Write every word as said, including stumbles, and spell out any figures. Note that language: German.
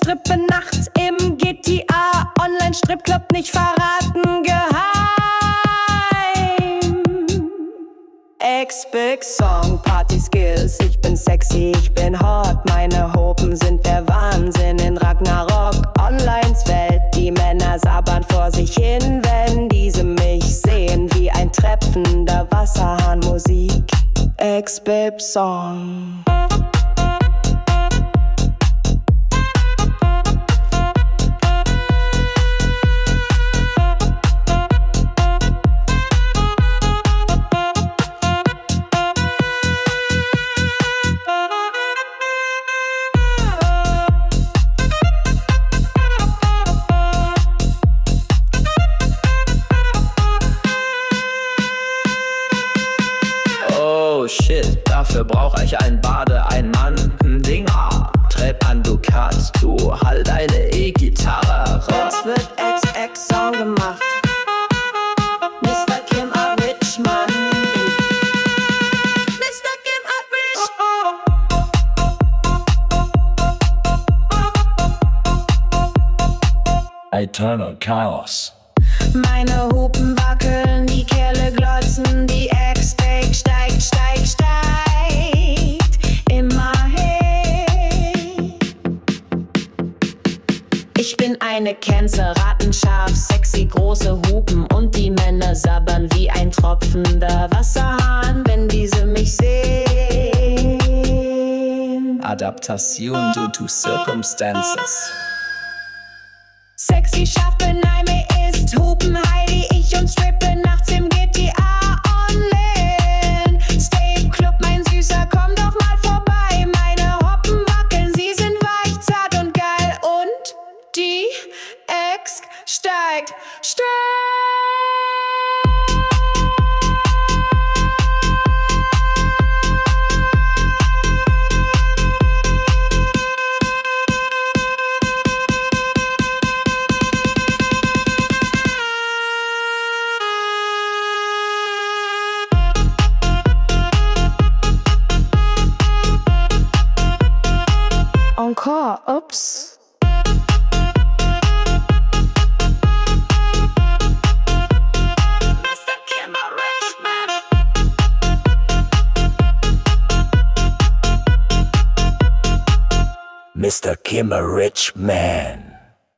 Strippe nachts im G T A. Online-Stripclub nicht verraten, geheim. Ex-Big Song, Party-Skills. Ich bin sexy, ich bin hot. Meine Hopen sind der Wahnsinn in Ragnarok. Onlines Welt, die Männer sabbern vor sich hin, wenn diese mich sehen wie ein trepfender Wasserhahn. Musik, Ex-Big Song. Shit, dafür brauch ich ein Bade, ein Mann, ein Dinger. Treib an Ducat, du halt eine E-Gitarre. Jetzt wird Ex-Ex-Song gemacht. Mister Kim a Rich Man. Mister Kim a Rich. Eternal Chaos. Meine Hupen wackeln, die Kerle glotzen, die Ex-Steak steigt, steigt, steigt immer hey. Ich bin eine Kenze, rattenscharf, sexy, große Hupen und die Männer sabbern wie ein tropfender Wasserhahn, wenn diese mich sehen. Adaptation due to circumstances. Sexy, scharf, beneime ist Hupen, Heidi, ich und strippe nachts im G T A online. Stay im Club, mein Süßer, komm doch mal vorbei. Meine Hoppen wackeln, sie sind weich, zart und geil. Und die Ex steigt, steigt. Encore, ups. Mister Kim a Rich Man. Mister Kim a Rich Man.